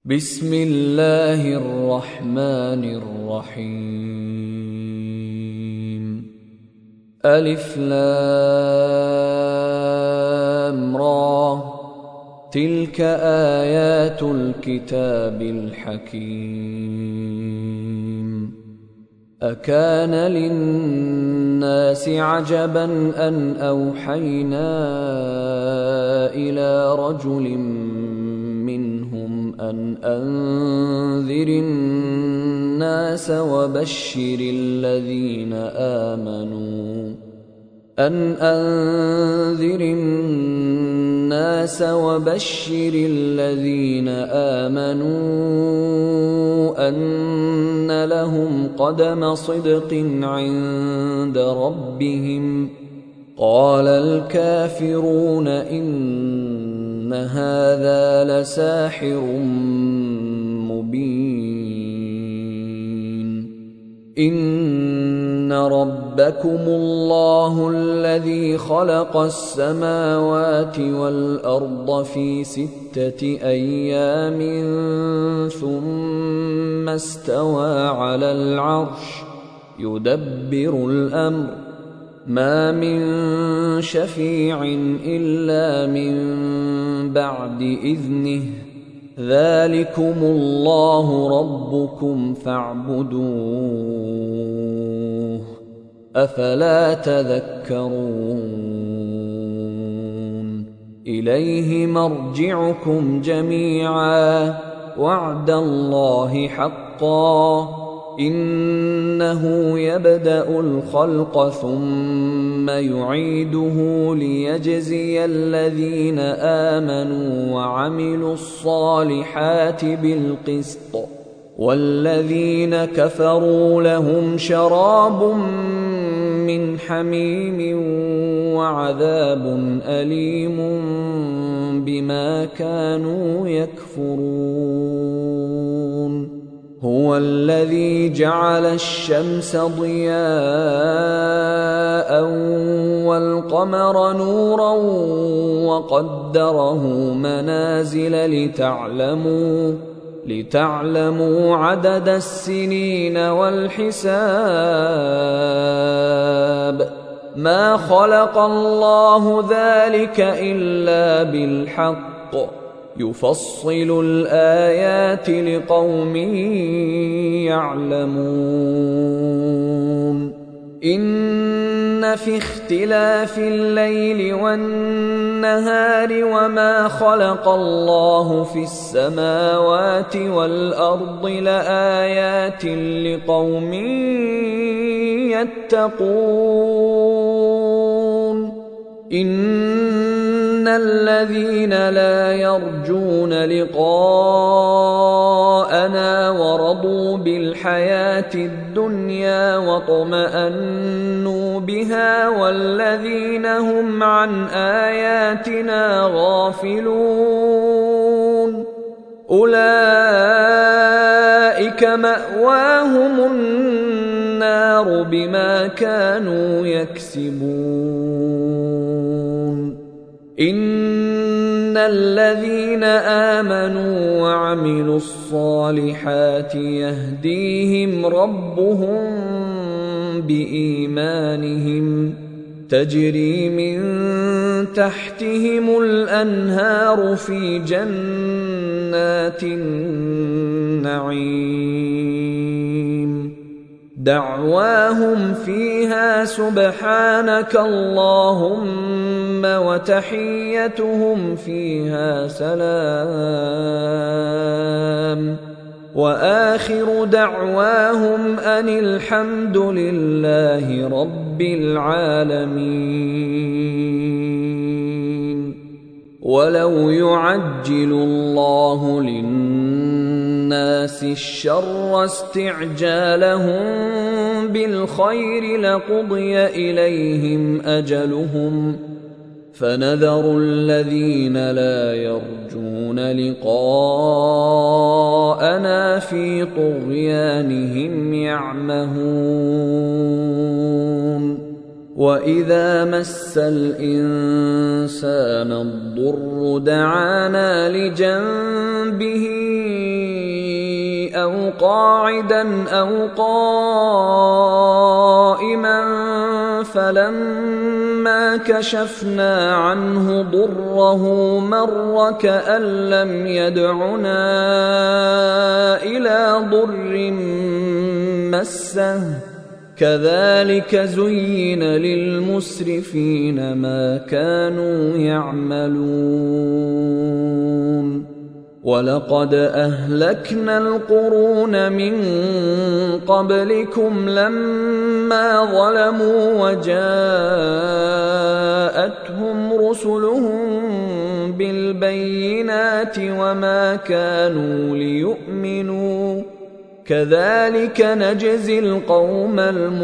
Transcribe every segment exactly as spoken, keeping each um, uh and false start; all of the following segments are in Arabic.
بسم الله الرحمن الرحيم ألف لام را تلك آيات الكتاب الحكيم أكان للناس عجبا أن أوحينا إلى رجل منهم أن أنذر الناس وبشر الذين آمنوا أن أنذر الناس وبشر الذين آمنوا أن لهم قدم صدق عند ربهم قال الكافرون إن هذا لساحر مبين إن ربكم الله الذي خلق السماوات والأرض في ستة أيام ثم استوى على العرش يدبر الأمر ما من شفيع إلا من بعد إذنه ذلكم الله ربكم فاعبدوه أفلا تذكرون إليه مرجعكم جميعا وعد الله حقا إنه يبدأ الخلق ثم يعيده ليجزي الذين آمنوا وعملوا الصالحات بالقسط والذين كفروا لهم شراب من حميم وعذاب أليم بما كانوا يكفرون هو الذي جعل الشمس ضياء والقمر نورا وقدره منازل لتعلموا لتعلموا عدد السنين والحساب ما خلق الله ذلك إلا بالحق يفصل الآيات لقوم يعلمون إن في اختلاف الليل والنهار وما خلق الله في السماوات والأرض لآيات لقوم يتقون إن الذين لا يرجون لقاءنا ورضوا بالحياة الدنيا واطمأنوا بها والذين هم عن آياتنا غافلون أولئك مأواهم النار بما كانوا يكسبون إن الذين آمنوا وعملوا الصالحات يهديهم ربهم بإيمانهم تجري من تحتهم الأنهار في جنات النعيم دعواهم فيها سبحانك اللهم وتحيتهم فيها سلام وآخر دعواهم أن الحمد لله رب العالمين ولو يعجل الله للناس الشر استعجالهم بالخير لقضي إليهم أجلهم فنذر الذين لا يرجون لقاءنا في طغيانهم يعمهون وَإِذَا مَسَّ الْإِنسَانَ الضُّرُّ دَعَانَا لِجَنبِهِ أو قاعدا أو قائما فلما كشفنا عنه ضره مر كأن لم يدعنا إلى ضر مسه كذلك زين للمسرفين ما كانوا يعملون ولقد أهلكنا القرون من قبلكم لما ظلموا وجاءتهم رسلهم بالبينات وما كانوا ليؤمنوا كذلك نجزي القوم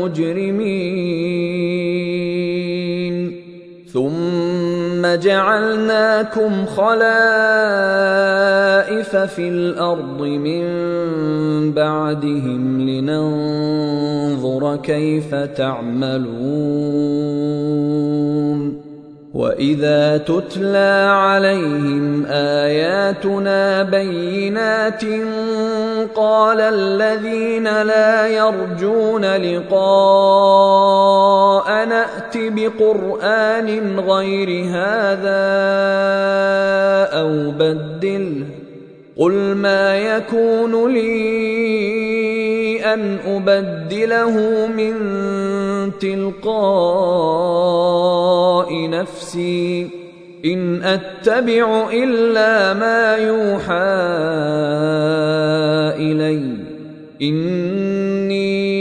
المجرمين ثم جعلناكم خلائف في الأرض من بعدهم لننظر كيف تعملون وإذا تتلى عليهم آياتنا بينات قال الذين لا يرجون لقاء نأت بقرآن غير هذا أو بدله قل ما يكون لي أن أبدله من تلقاء نفسي إن أتبع إلا ما يوحى إلي إني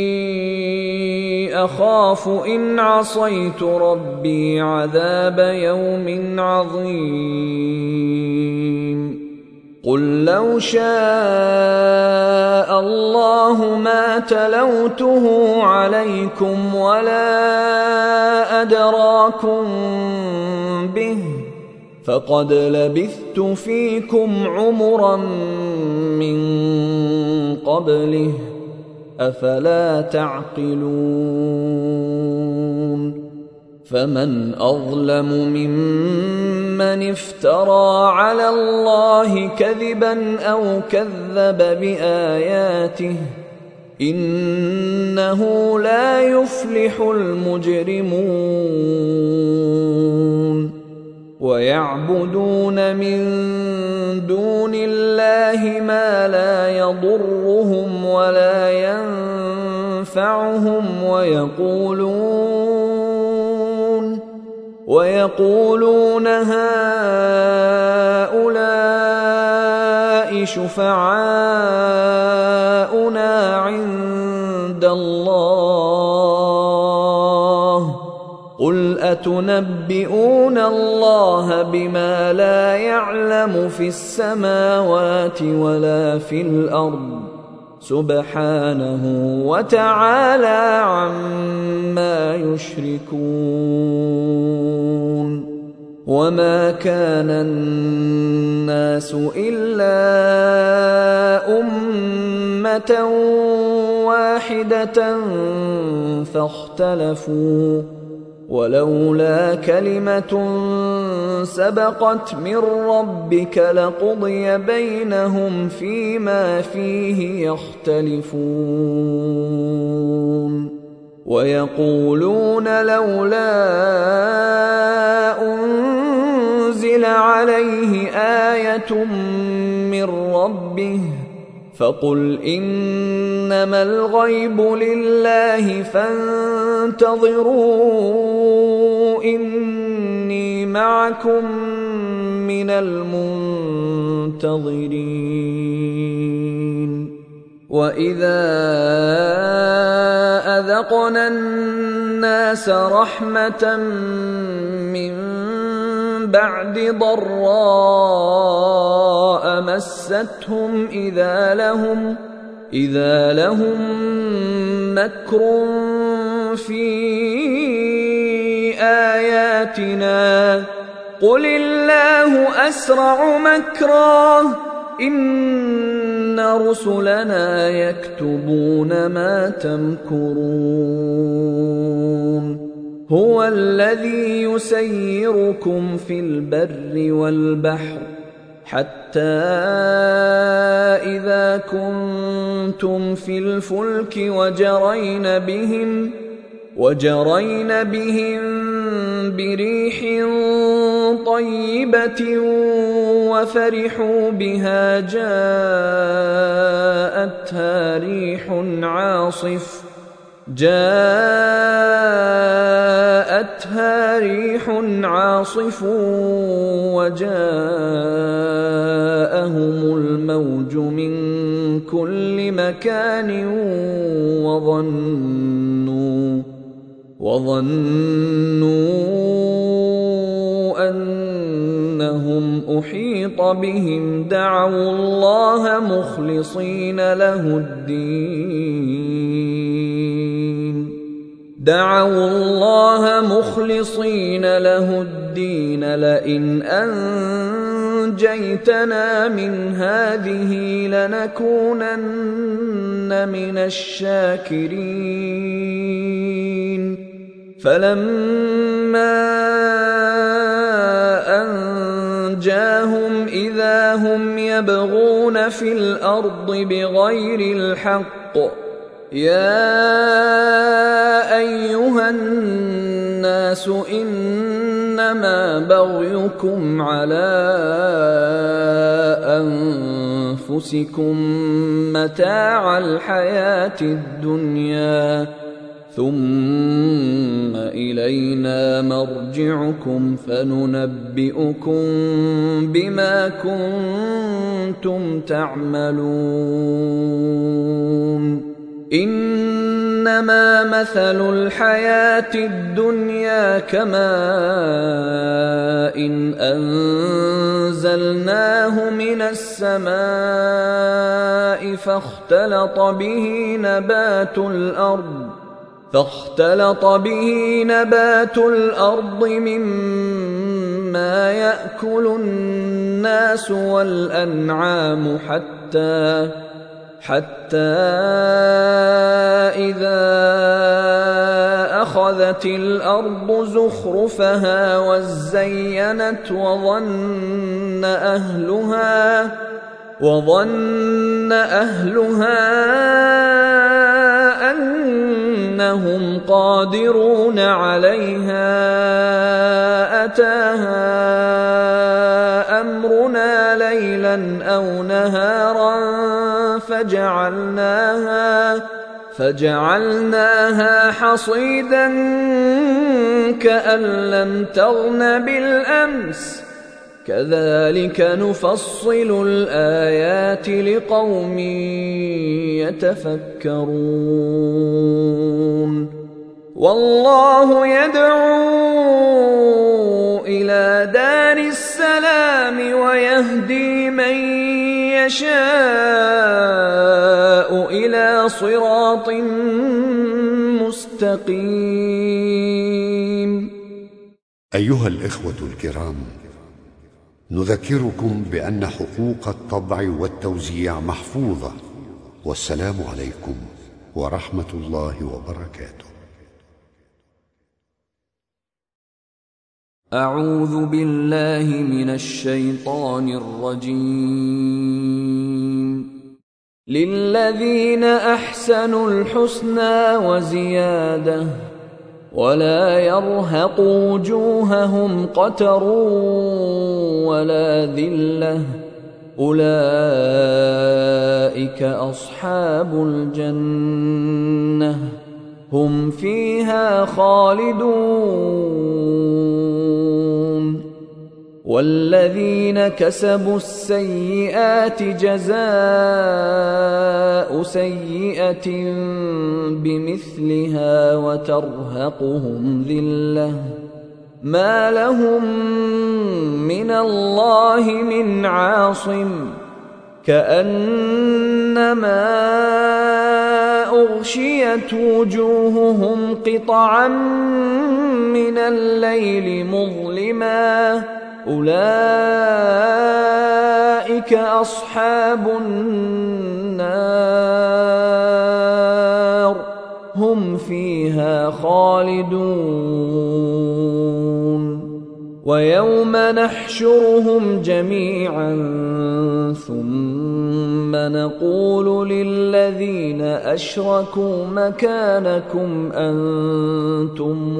أخاف إن عصيت ربي عذاب يوم عظيم قل لو شاء الله ما تلوته عليكم ولا أدراكم به فقد لبثت فيكم عمرا من قبله أفلا تعقلون فمن أظلم ممن افترى على الله كذبا أو كذب بآياته إنه لا يفلح المجرمون ويعبدون من دون الله ما لا يضرهم ولا ينفعهم ويقولون ويقولون هؤلاء شفعاؤنا عند الله قل أتنبئون الله بما لا يعلم في السماوات ولا في الأرض سبحانه وتعالى عما يشركون وما كان الناس إلا أمة واحدة فاختلفوا ولولا كلمة سبقت من ربك لقضي بينهم فيما فيه يختلفون ويقولون لولا أنزل عليه آية من ربه فقل إنما الغيب لله فانتظروا إني معكم من المنتظرين وإذا أذقنا الناس رحمة من بعد ضراء مستهم إذا لهم إذا لهم مكر في آياتنا قل الله أسرع مكرا إن رسلنا يكتبون ما تمكرون هو الذي يسيركم في البر والبحر حتى إذا كنتم في الفلك وجرين بهم وجرين بهم بريح طيبة وفرحوا بها جاءتها ريح عاصف جاءتها ريح عاصف وجاءهم الموج من كل مكان وظنوا وظنوا أنهم أحيط بهم دعوا الله مخلصين له الدين دعوا الله مخلصين له الدين لئن أنجيتنا من هذه لنكونن من الشاكرين فلما أنجاهم إذا هم يبغون في الأرض بغير الحق يا أيها الناس إنما بغيكم على أنفسكم متاع الحياة الدنيا ثم إلينا مرجعكم فننبئكم بما كنتم تعملون إنما مثل الحياة الدنيا كماء إن أنزلناه من السماء فاختلط به نبات الأرض فاختلط به نبات الأرض مما يأكل الناس والأنعام حتى حتى إذا أخذت الأرض زخرفها وزينت وظن أهلها وظن أهلها أنهم قادرون عليها أتاها أمرنا ليلا أو نهارا فجعلناها فجعلناها حصيدا كأن لم تغن بالأمس كذلك نفصل الآيات لقوم يتفكرون والله يدعو إلى دار السلام ويهدي من يشاء إلى صراط مستقيم. أيها الإخوة الكرام، نذكركم بأن حقوق الطبع والتوزيع محفوظة، والسلام عليكم ورحمة الله وبركاته. أعوذ بالله من الشيطان الرجيم. للذين أحسنوا الحسنى وزيادة ولا يرهق وجوههم قتر ولا ذلة أولئك أصحاب الجنة هم فيها خالدون. والذين كسبوا السيئات جزاء سيئة بمثلها وترهقهم ذلة ما لهم من الله من عاصم كأنما أغشيت وجوههم قطعا من الليل مظلما أولئك أصحاب النار هم فيها خالدون. ويوم نحشرهم جميعا ثم نقول للذين أشركوا مكانكم أنتم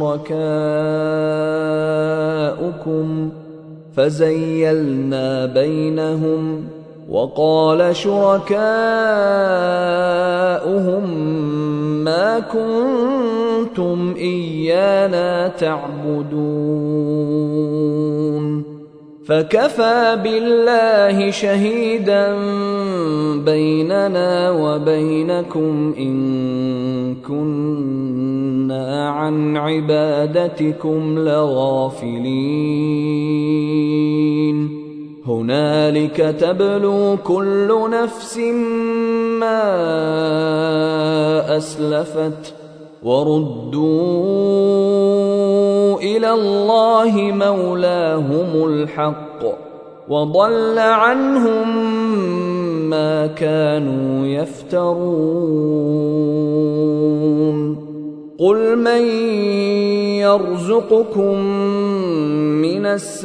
وشركاؤكم فزيلنا بينهم وقال شركاؤهم ما كنتم إيانا تعبدون فكفى بالله شهيدا بيننا وبينكم إن كنا عن عبادتكم لغافلين هنالك تبلو كل نفس ما أسلفت وردوا إلى الله مولاهم الحق وضل عنهم ما كانوا يفترون قل من يرزقكم من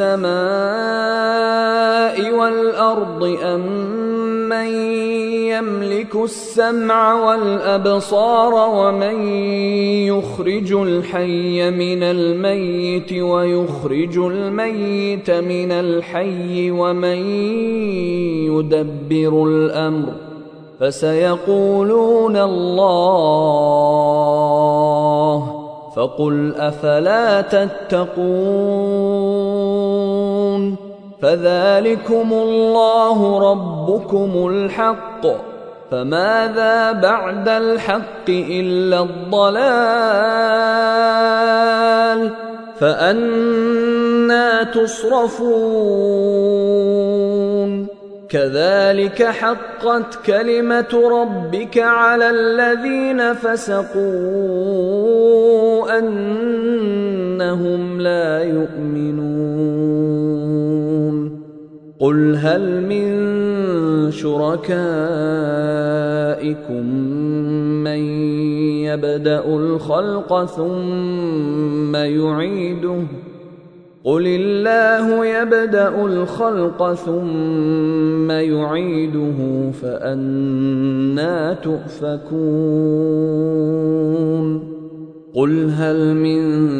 السماء والأرض أم من يملك السمع والأبصار ومن يخرج الحي من الميت ويخرج الميت من الحي ومن يدبر الأمر فسيقولون الله فقل أفلا تتقون فذلكم الله ربكم الحق فماذا بعد الحق إلا الضلال فأنى تصرفون كذلك حقت كلمة ربك على الذين فسقوا أنهم لا يؤمنون قل هل من شركائكم من يبدأ الخلق ثم يعيده قل الله يبدأ الخلق ثم يعيده فأنى تؤفكون قل هل من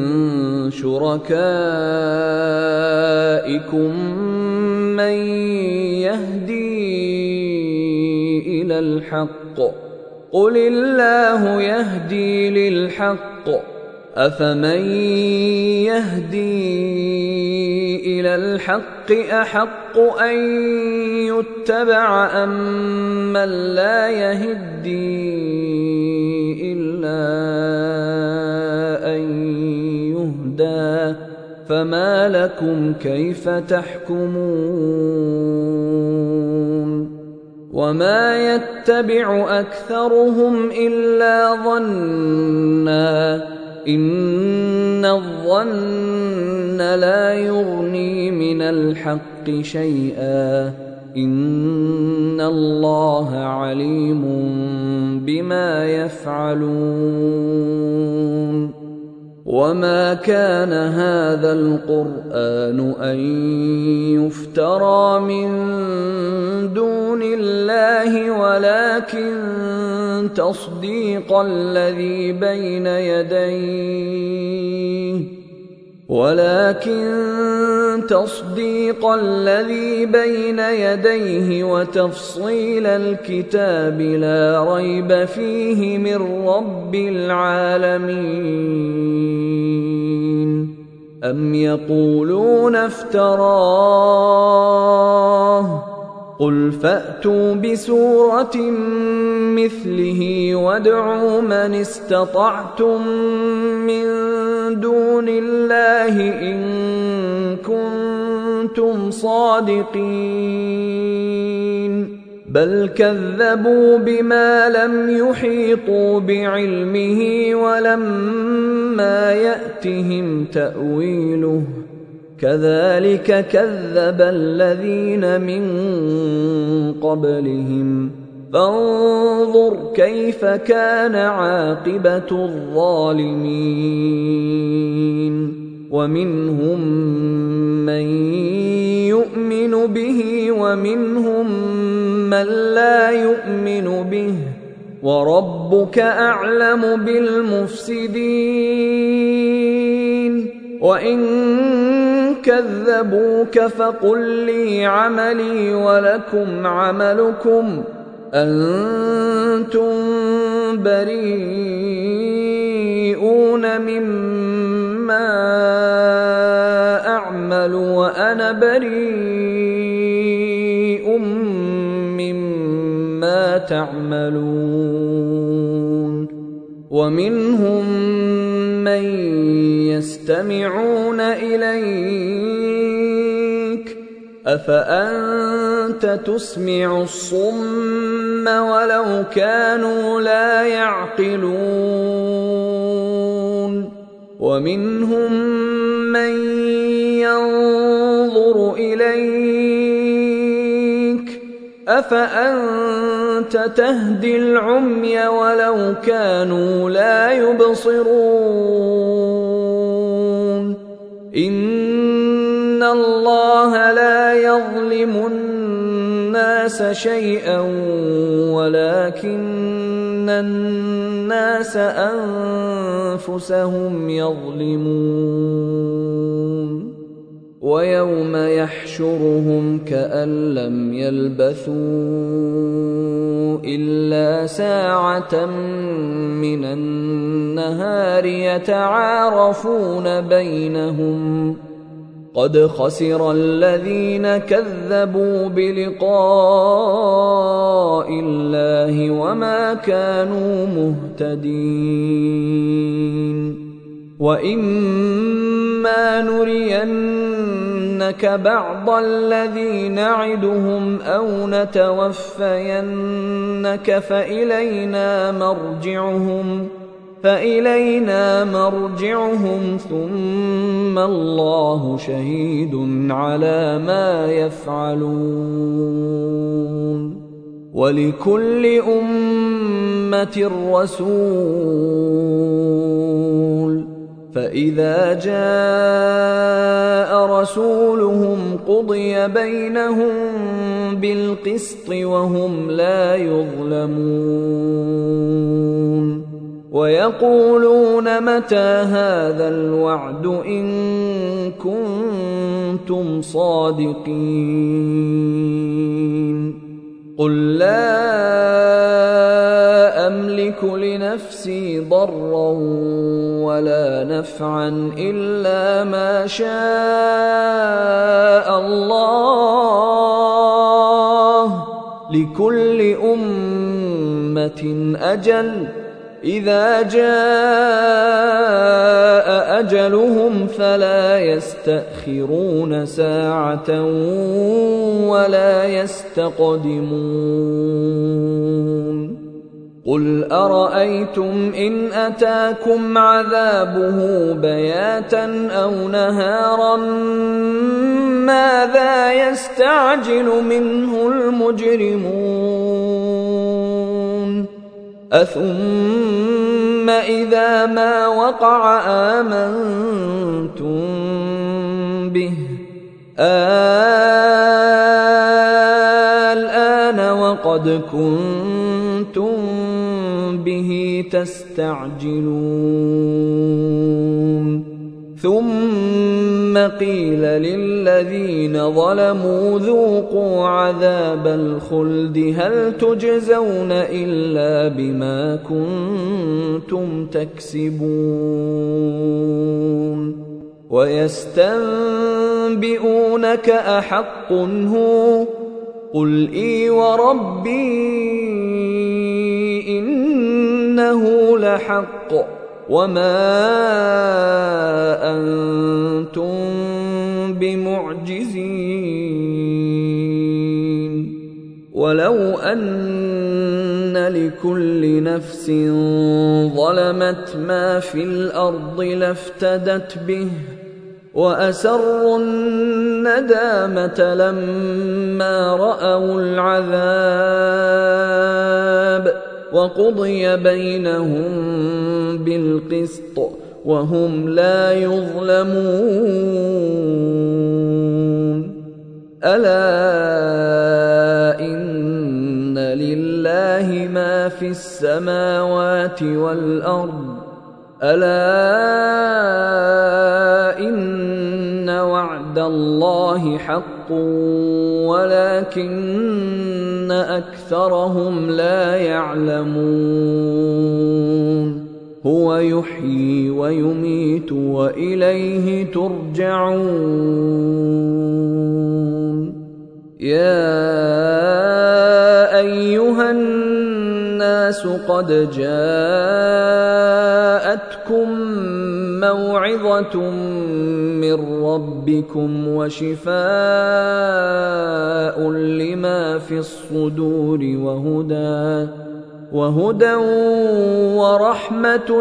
شركائكم من يهدي إلى الحق قل الله يهدي للحق أفمن يهدي إلى الحق أحق أن يتبع أم من لا يهدي إلا أن يهدى فما لكم كيف تحكمون وما يتبع أكثرهم إلا ظنًّا إن الظن لا يغني من الحق شيئا إن الله عليم بما يفعلون وما كان هذا القرآن أن يفترى من دون الله ولكن تصديق الذي بين يديه ولكن تصديق الذي بين يديه وتفصيل الكتاب لا ريب فيه من رب العالمين أم يقولون افتراه قل فأتوا بسورة مثله وادعوا من استطعتم من دون الله إن كنتم صادقين بل كذبوا بما لم يحيطوا بعلمه ولما يأتهم تأويله كذلك كذب الذين من قبلهم فانظر كيف كان عاقبة الظالمين ومنهم من يؤمن به ومنهم من لا يؤمن به وربك أعلم بالمفسدين وإن كذبوك فقل لي عملي ولكم عملكم أنتم بريئون مما أعمل وأنا بريء مما تعملون ومنهم من يستمعون إليك أفأنت تسمع الصم ولو كانوا لا يعقلون ومنهم من ينظر إليك أفأنت تهدي العمي ولو كانوا لا يبصرون إن الله لا يظلم الناس شيئا ولكن الناس أنفسهم يظلمون ويوم يحشرهم كأن لم يلبثوا إلا ساعة من النهار يتعارفون بينهم قد خسر الذين كذبوا بلقاء الله وما كانوا مهتدين وإما نرينك بعض الذي نعدهم أو نتوفينك فإلينا مرجعهم فإلينا مرجعهم ثم الله شهيد على ما يفعلون ولكل أمة رسول فإذا جاء رسولهم قضي بينهم بالقسط وهم لا يظلمون ويقولون متى هذا الوعد إن كنتم صادقين قل لا أملك لنفسي ضرا ولا نفعا إلا ما شاء الله لكل أمة أجل إذا جاء أجلهم فلا يستأخرون ساعة ولا يستقدمون قل أرأيتم إن أتاكم عذابه بياتا أو نهارا ماذا يستعجل منه المجرمون أثم إذا ما وقع آمنتم به الآن وقد كنتم به تستعجلون ثم قيل للذين ظلموا ذوقوا عذاب الخلد هل تجزون إلا بما كنتم تكسبون ويستنبئونك أحق هو قل إي وربي إنه لحق وما أنتم بمعجزين ولو أن لكل نفس ظلمت ما في الأرض لافتدت به وأسروا الندامة لما رأوا العذاب وقضي بينهم بالقسط وهم لا يظلمون ألا إن لله ما في السماوات والأرض ألا إن وعد الله حق ولكن أكثرهم لا يعلمون هو يحيي ويميت وإليه ترجعون يا أيها الناس قد جاءتكم موعظة من ربكم وشفاء لما في الصدور وهدى وهدى ورحمة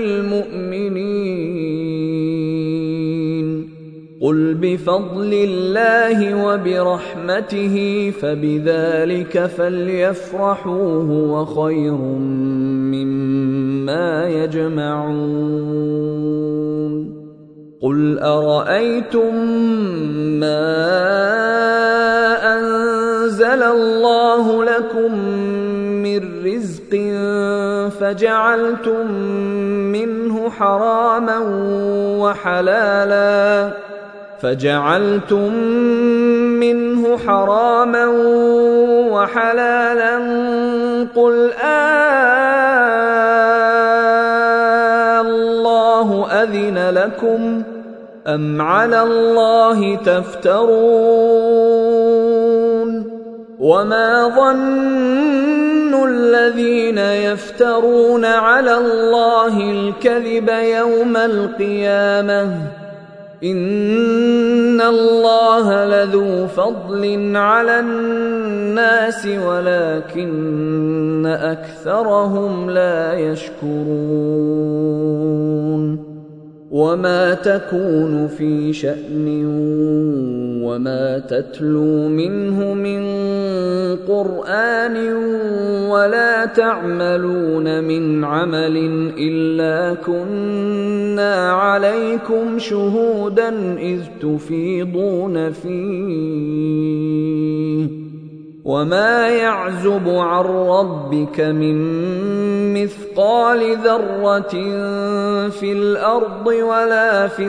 للمؤمنين قل بفضل الله وبرحمته فبذلك فليفرحوا هو خير مما يجمعون قل أرأيتم ما أنزل الله لكم من رزق فجعلتم منه حراما وحلالا فجعلتم منه حراما وحلالا قل آه أذن لكم أم على الله تفترون وما ظن الذين يفترون على الله الكذب يوم القيامة إن الله لذو فضل على الناس ولكن أكثرهم لا يشكرون وما تكون في شأن وما تتلو منه من قرآن ولا تعملون من عمل إلا كنا عليكم شهودا إذ تفيضون فيه وما يعزب عن ربك من مثقال ذرة في الأرض ولا في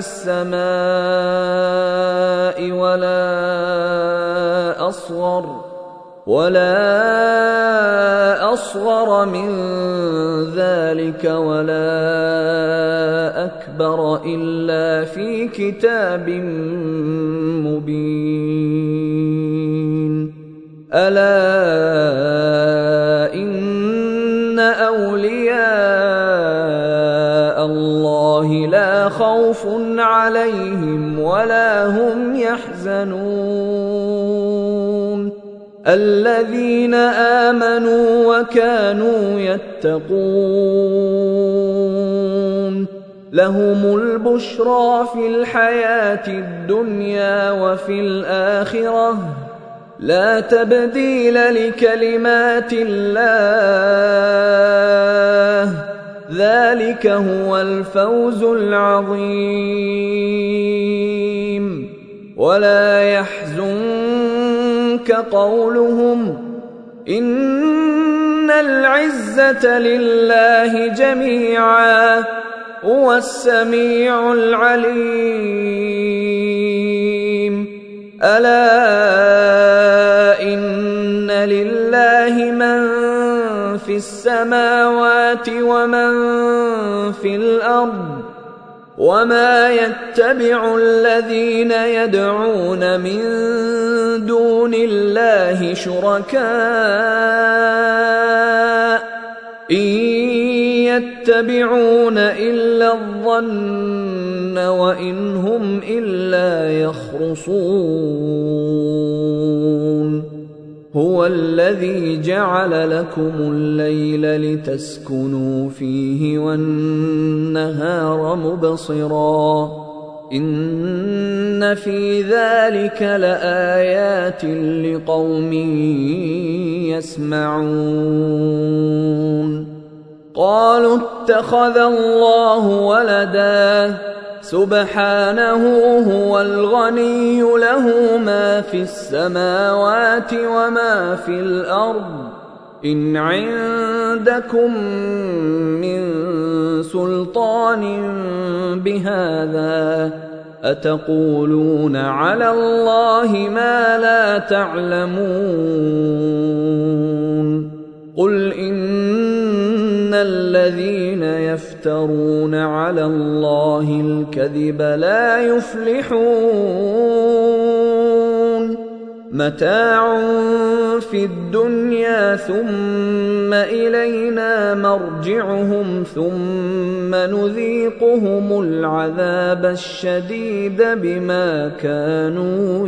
السماء ولا أصغر ولا أصغر من ذلك ولا أكبر إلا في كتاب مبين ألا إن أولياء الله لا خوف عليهم ولا هم يحزنون الذين آمنوا وكانوا يتقون لهم البشرى في الحياة الدنيا وفي الآخرة لا تبديل لكلمات الله ذلك هو الفوز العظيم ولا يحزنك قولهم إن العزة لله جميعا هو السميع العليم ألا إن لله من في السماوات ومن في الأرض وما يتبع الذين يدعون من دون الله شركاء إن يتبعون إلا الظن وإن هم إلا يخرصون هو الذي جعل لكم الليل لتسكنوا فيه والنهار مبصرا إن في ذلك لآيات لقوم يسمعون قالوا اتخذ الله ولدا سبحانه هو الغني له ما في السماوات وما في الأرض إن عندكم من سلطان بهذا أتقولون على الله ما لا تعلمون قل إن الذين يفترون على الله الكذب لا يفلحون متاع في الدنيا ثم إلينا مرجعهم ثم نذيقهم العذاب الشديد بما كانوا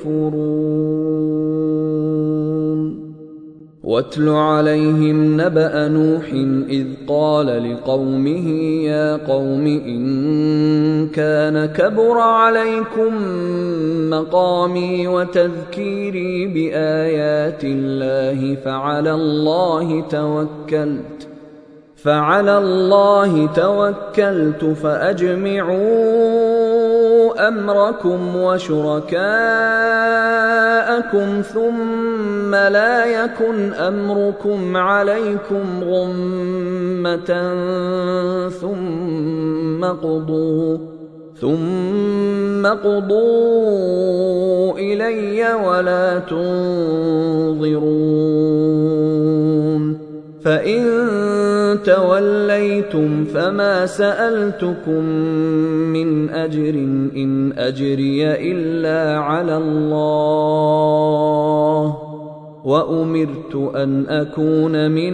يكفرون واتل عليهم نبأ نوح إذ قال لقومه يا قوم إن كان كبر عليكم مقامي وتذكيري بآيات الله فعلى الله توكلت فعلى الله توكلت فأجمعوا أمركم وشركاءكم ثم لا يكن أمركم عليكم غمة ثم قضوا ثم قضوا إلي ولا تنظرون فإن توليتم فما سألتكم من أجر إن أجري إلا على الله وأمرت أن أكون من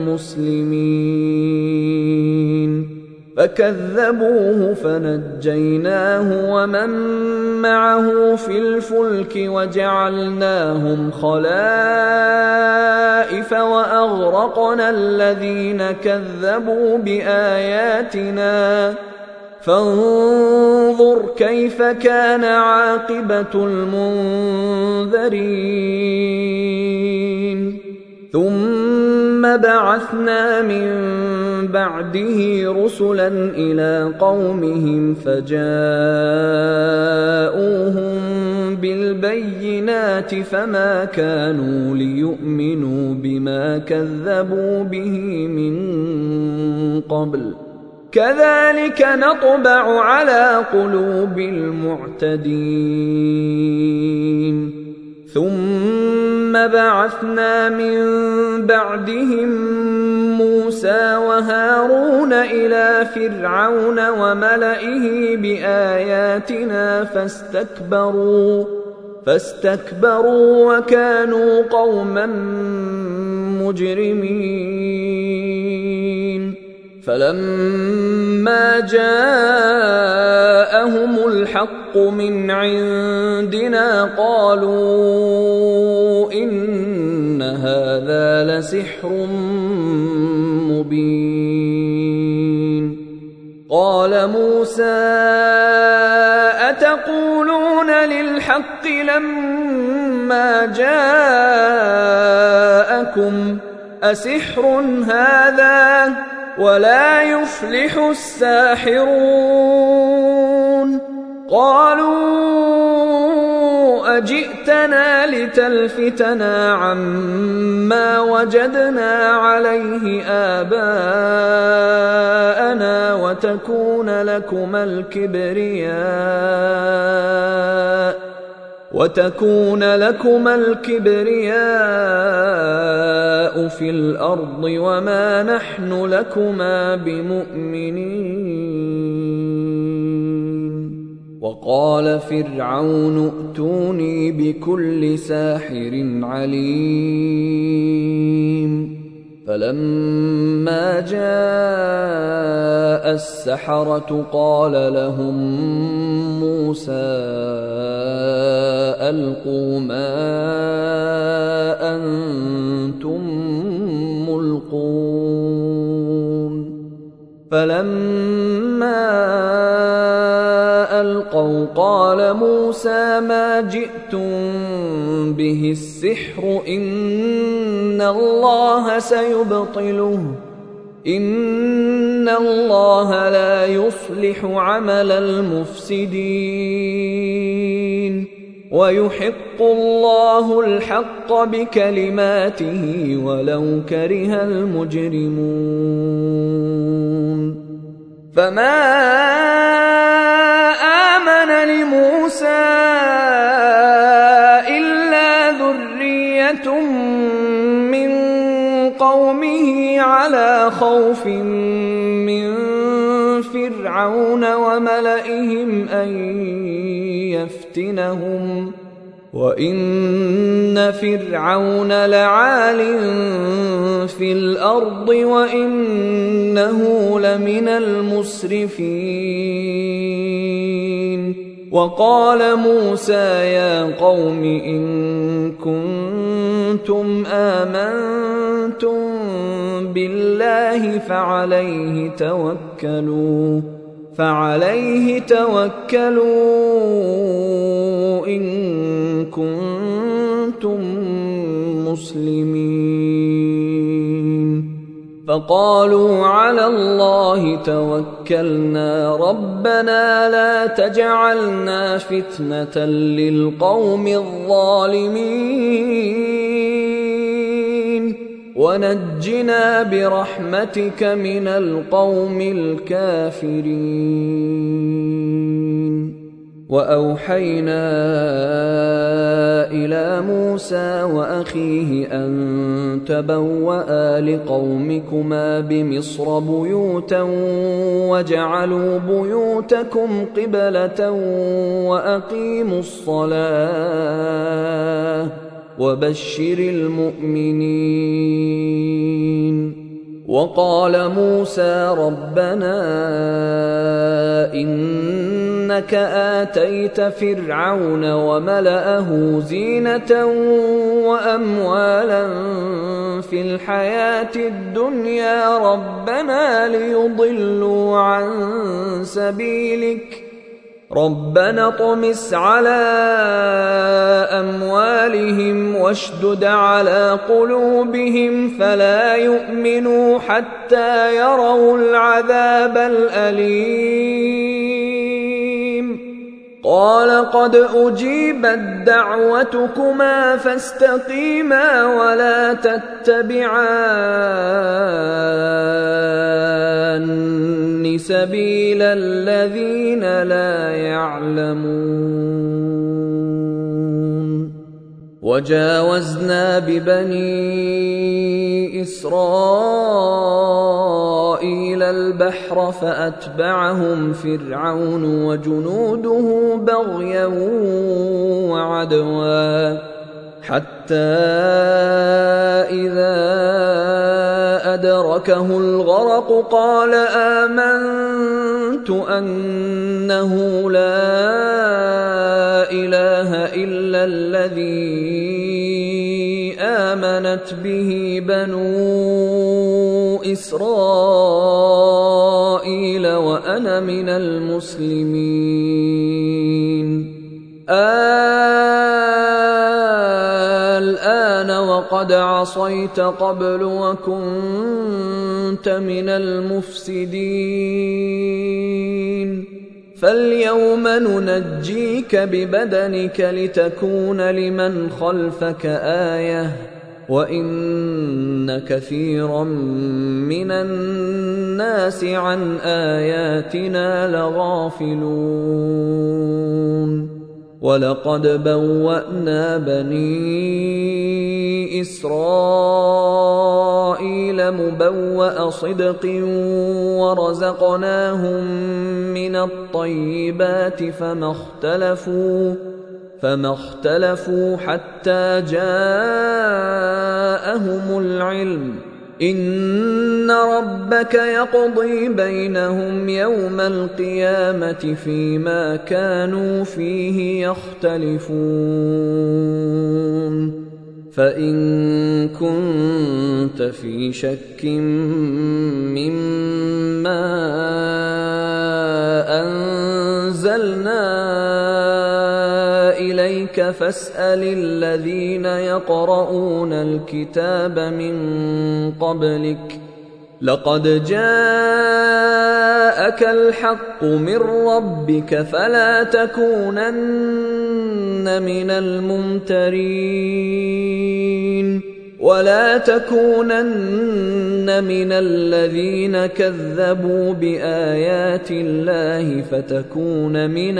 المسلمين فكذبوه فنجيناه ومن معه في الفلك وجعلناهم خلائف وأغرقنا الذين كذبوا بآياتنا فانظر كيف كان عاقبة المنذرين ثم بعثنا من بعده رسلا إلى قومهم فجاءوهم بالبينات فما كانوا ليؤمنوا بما كذبوا به من قبل كذلك نطبع على قلوب المعتدين ثم بعثنا من بعدهم موسى وهارون إلى فرعون وملئه بآياتنا فاستكبروا فاستكبروا وكانوا قوما مجرمين فلما جاءهم الحق من عندنا قالوا إن هذا لسحر مبين قال موسى أتقولون للحق لما جاءكم أسحر هذا ولا يفلح الساحرون قالوا أجئتنا لتلفتنا عما وجدنا عليه آباءنا وتكون لكما الكبرياء وتكون لكما الكبرياء في الأرض وما نحن لكما بمؤمنين وقال فرعون ائتوني بكل ساحر عليم فلما جاء السحرة قال لهم موسى ألقوا ما أنتم ملقون فلما ألقوا قال موسى ما جئتم به السحر إن الله سيبطله إن الله لا يصلح عمل المفسدين ويحق الله الحق بكلماته ولو كره المجرمون فما آمن لموسى إلا ذرية من قومه على خوف من فرعون وملئهم أن يفتنهم وإن فرعون لعال في الأرض وإنه لمن المسرفين وقال موسى يا قوم إن كنتم آمنتم بالله فعليه توكلوا فعليه توكلوا إن كنتم مسلمين فقالوا على الله توكلنا ربنا لا تجعلنا فتنة للقوم الظالمين ونجنا برحمتك من القوم الكافرين وأوحينا إلى موسى وأخيه أن تبوأ لقومكما بمصر بيوتا وجعلوا بيوتكم قبلة وأقيموا الصلاة وبشر المؤمنين وقال موسى ربنا إنك آتيت فرعون وملأه زينة وأموالا في الحياة الدنيا ربنا ليضلوا عن سبيلك ربنا اطمس على أموالهم واشدد على قلوبهم فلا يؤمنوا حتى يروا العذاب الأليم قال قد أجيبت دعوتكما فاستقيما ولا تتبعان سبيل الذين لا يعلمون وجاوزنا ببني إسرائيل البحر فأتبعهم فرعون وجنوده بغيا وعدوا حتى إذا أدركه الغرق قال آمنت أنه لا إله إلا الذي آمنت به بنو إسرائيل وأنا من المسلمين الآن وقد عصيت قبل وكنت من المفسدين فاليوم ننجيك ببدنك لتكون لمن خلفك آية وإن كثيرا من الناس عن آياتنا لغافلون ولقد بوأنا بني إسرائيل مبوأ صدق ورزقناهم من الطيبات فما اختلفوا فما اختلفوا حتى جاءهم العلم إن ربك يقضي بينهم يوم القيامة فيما كانوا فيه يختلفون فإن كنت في شك مما أنزلنا إليك فاسأل الذين يقرؤون الكتاب من قبلك لقد جاءك الحق من ربك فلا تكونن من الممترين ولا تكونن من الذين كذبوا بآيات الله فتكون من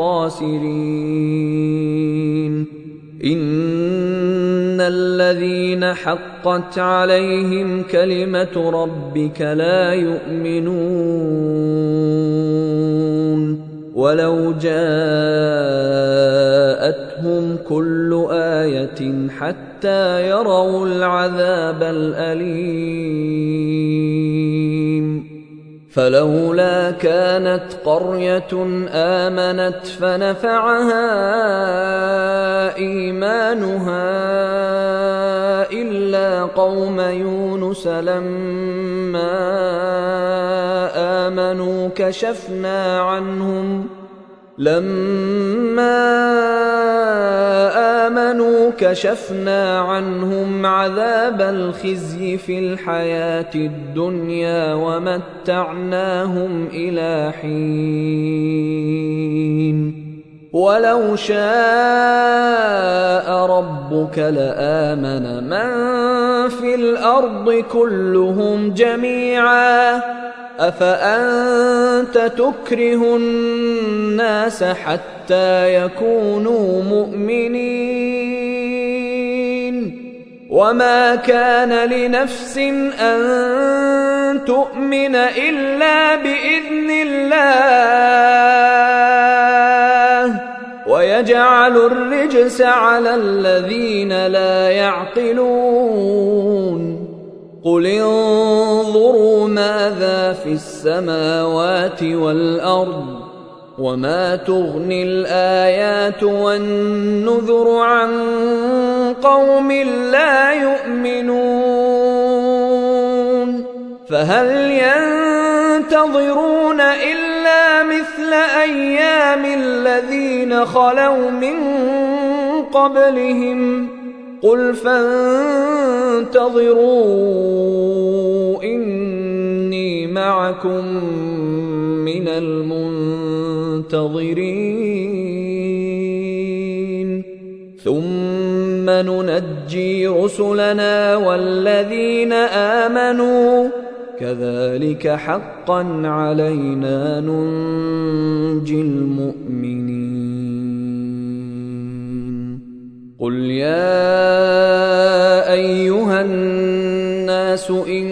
الخاسرين إن الذين حقت عليهم كلمة ربك لا يؤمنون ولو جاءتهم كل آية حتى يروا العذاب الأليم فلولا كانت قرية آمنت فنفعها إيمانها إلا قوم يونس لما آمنوا كشفنا عنهم لما آمنوا كشفنا عنهم عذاب الخزي في الحياة الدنيا ومتعناهم إلى حين ولو شاء ربك لآمن من في الأرض كلهم جميعا أفأنت تكره الناس حتى يكونوا مؤمنين وما كان لنفس أن تؤمن إلا بإذن الله ويجعل الرجس على الذين لا يعقلون قل انظروا ماذا في السماوات والأرض وما تغني الآيات والنذر عن قوم لا يؤمنون فهل ينتظرون إلا مثل أيام الذين خلوا من قبلهم قل فانتظروا إني معكم من المنتظرين ثم ننجي رسلنا والذين آمنوا كذلك حقا علينا ننجي المؤمنين قل يا أيها الناس إن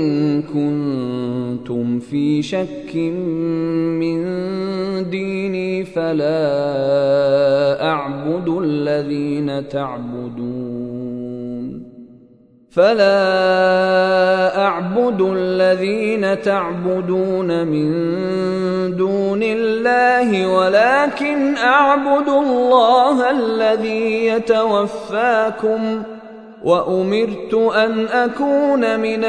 كنتم في شك من ديني فلا أعبد الذين تعبدون فلا أعبد الذين تعبدون من دون الله ولكن أعبد الله الذي يتوفاكم وأمرت أن أكون من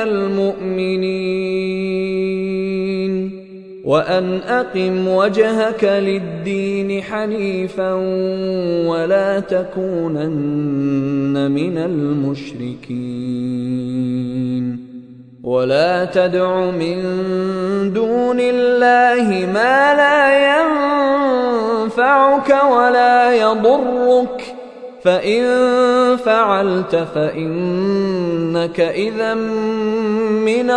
المؤمنين وأن أقم وجهك للدين حنيفا ولا تكونن من المشركين ولا تدع من دون الله ما لا ينفعك ولا يضرك فإن فعلت فإنك إذا من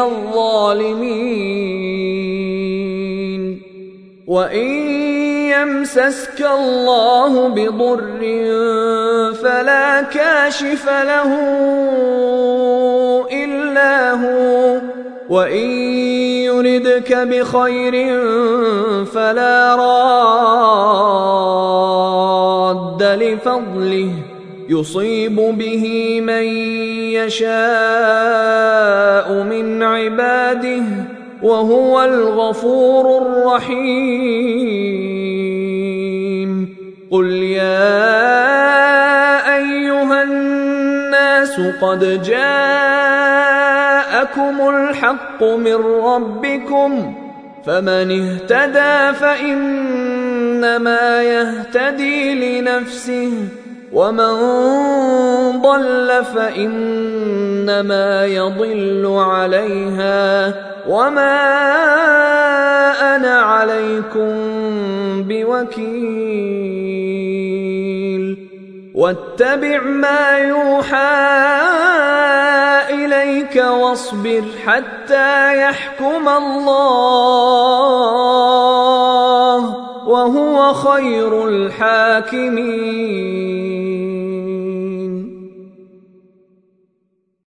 الظالمين وإن يمسسك الله بضر فلا كاشف له إلا هو وإن يردك بخير فلا راد لفضله يصيب به من يشاء من عباده وهو الغفور الرحيم قل يا أيها الناس قد جاءكم الحق من ربكم فمن اهتدى فإنما يهتدي لنفسه ومن ضل فإنما يضل عليها وما أنا عليكم بوكيل واتبع ما يوحى إليك واصبر حتى يحكم الله وهو خير الحاكمين.